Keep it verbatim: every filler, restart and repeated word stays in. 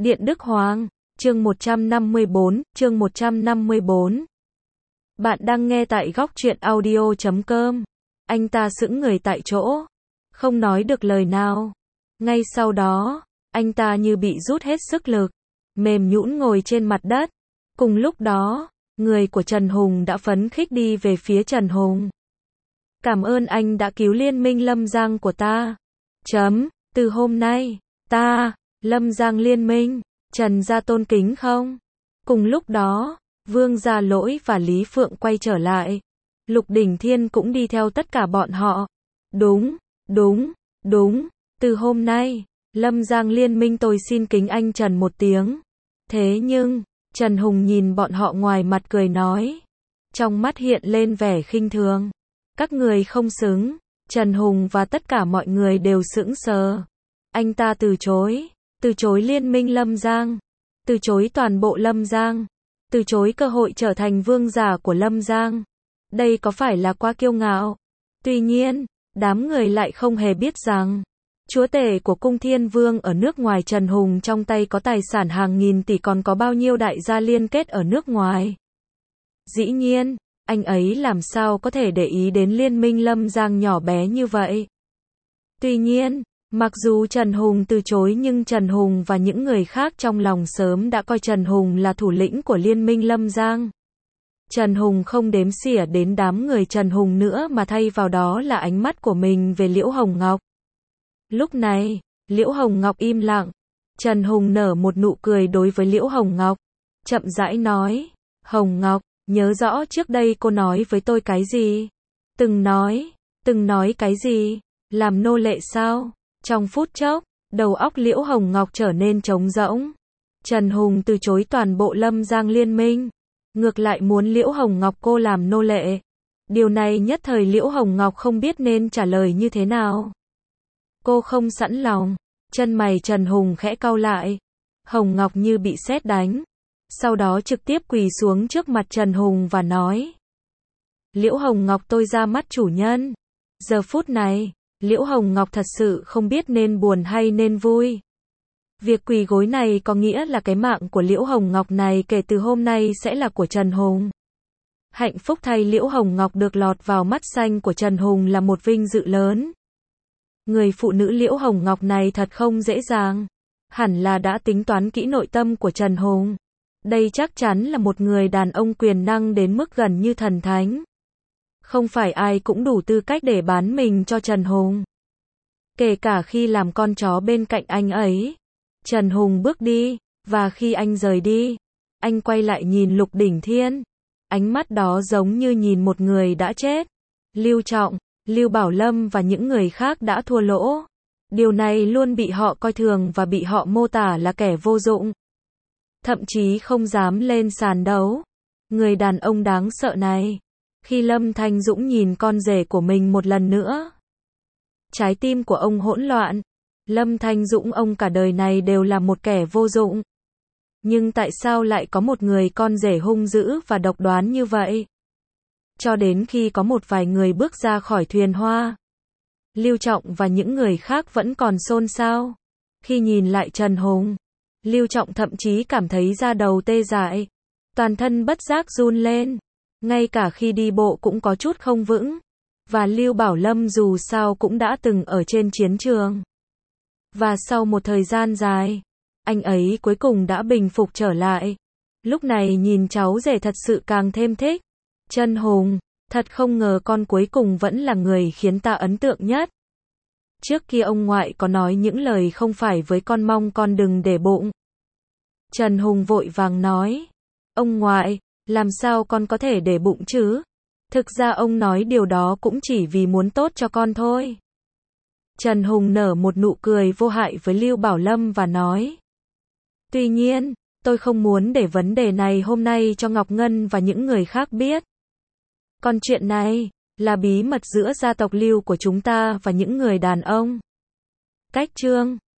Điện Đức Hoàng, chương một trăm năm mươi bốn, chương một trăm năm mươi bốn. Bạn đang nghe tại góc truyện audio chấm com. Anh ta sững người tại chỗ, không nói được lời nào. Ngay sau đó, anh ta như bị rút hết sức lực, mềm nhũn ngồi trên mặt đất. Cùng lúc đó, người của Trần Hùng đã phấn khích đi về phía Trần Hùng. Cảm ơn anh đã cứu Liên minh Lâm Giang của ta. Chấm, từ hôm nay, ta, Lâm Giang Liên minh, Trần gia tôn kính không? Cùng lúc đó, Vương Gia Lỗi và Lý Phượng quay trở lại. Lục Đỉnh Thiên cũng đi theo tất cả bọn họ. Đúng, đúng, đúng, từ hôm nay, Lâm Giang Liên minh tôi xin kính anh Trần một tiếng. Thế nhưng, Trần Hùng nhìn bọn họ ngoài mặt cười nói. Trong mắt hiện lên vẻ khinh thường. Các người không xứng. Trần Hùng và tất cả mọi người đều sững sờ. Anh ta từ chối. Từ chối Liên minh Lâm Giang. Từ chối toàn bộ Lâm Giang. Từ chối cơ hội trở thành vương giả của Lâm Giang. Đây có phải là quá kiêu ngạo? Tuy nhiên, đám người lại không hề biết rằng, chúa tể của cung Thiên Vương ở nước ngoài Trần Hùng trong tay có tài sản hàng nghìn tỷ, còn có bao nhiêu đại gia liên kết ở nước ngoài. Dĩ nhiên, anh ấy làm sao có thể để ý đến Liên minh Lâm Giang nhỏ bé như vậy. Tuy nhiên, mặc dù Trần Hùng từ chối nhưng Trần Hùng và những người khác trong lòng sớm đã coi Trần Hùng là thủ lĩnh của Liên minh Lâm Giang. Trần Hùng không đếm xỉa đến đám người Trần Hùng nữa mà thay vào đó là ánh mắt của mình về Liễu Hồng Ngọc. Lúc này, Liễu Hồng Ngọc im lặng. Trần Hùng nở một nụ cười đối với Liễu Hồng Ngọc. Chậm rãi nói, Hồng Ngọc, nhớ rõ trước đây cô nói với tôi cái gì? Từng nói, từng nói cái gì? Làm nô lệ sao? Trong phút chốc, đầu óc Liễu Hồng Ngọc trở nên trống rỗng. Trần Hùng từ chối toàn bộ Lâm Giang Liên minh. Ngược lại muốn Liễu Hồng Ngọc cô làm nô lệ. Điều này nhất thời Liễu Hồng Ngọc không biết nên trả lời như thế nào. Cô không sẵn lòng. Chân mày Trần Hùng khẽ cau lại. Hồng Ngọc như bị sét đánh. Sau đó trực tiếp quỳ xuống trước mặt Trần Hùng và nói. Liễu Hồng Ngọc tôi ra mắt chủ nhân. Giờ phút này, Liễu Hồng Ngọc thật sự không biết nên buồn hay nên vui. Việc quỳ gối này có nghĩa là cái mạng của Liễu Hồng Ngọc này kể từ hôm nay sẽ là của Trần Hùng. Hạnh phúc thay Liễu Hồng Ngọc được lọt vào mắt xanh của Trần Hùng là một vinh dự lớn. Người phụ nữ Liễu Hồng Ngọc này thật không dễ dàng. Hẳn là đã tính toán kỹ nội tâm của Trần Hùng. Đây chắc chắn là một người đàn ông quyền năng đến mức gần như thần thánh. Không phải ai cũng đủ tư cách để bán mình cho Trần Hùng. Kể cả khi làm con chó bên cạnh anh ấy. Trần Hùng bước đi, và khi anh rời đi, anh quay lại nhìn Lục Đỉnh Thiên. Ánh mắt đó giống như nhìn một người đã chết. Lưu Trọng, Lưu Bảo Lâm và những người khác đã thua lỗ. Điều này luôn bị họ coi thường và bị họ mô tả là kẻ vô dụng. Thậm chí không dám lên sàn đấu. Người đàn ông đáng sợ này. Khi Lâm Thanh Dũng nhìn con rể của mình một lần nữa, trái tim của ông hỗn loạn. Lâm Thanh Dũng ông cả đời này đều là một kẻ vô dụng. Nhưng tại sao lại có một người con rể hung dữ và độc đoán như vậy? Cho đến khi có một vài người bước ra khỏi thuyền hoa, Lưu Trọng và những người khác vẫn còn xôn xao. Khi nhìn lại Trần Hùng, Lưu Trọng thậm chí cảm thấy da đầu tê dại, toàn thân bất giác run lên, ngay cả khi đi bộ cũng có chút không vững. Và Lưu Bảo Lâm dù sao cũng đã từng ở trên chiến trường. Và sau một thời gian dài, anh ấy cuối cùng đã bình phục trở lại. Lúc này nhìn cháu rể thật sự càng thêm thích. Trần Hùng, thật không ngờ con cuối cùng vẫn là người khiến ta ấn tượng nhất. Trước kia ông ngoại có nói những lời không phải với con, mong con đừng để bụng. Trần Hùng vội vàng nói. Ông ngoại, làm sao con có thể để bụng chứ? Thực ra ông nói điều đó cũng chỉ vì muốn tốt cho con thôi. Trần Hùng nở một nụ cười vô hại với Lưu Bảo Lâm và nói. Tuy nhiên, tôi không muốn để vấn đề này hôm nay cho Ngọc Ngân và những người khác biết. Còn chuyện này, là bí mật giữa gia tộc Lưu của chúng ta và những người đàn ông. Cách chương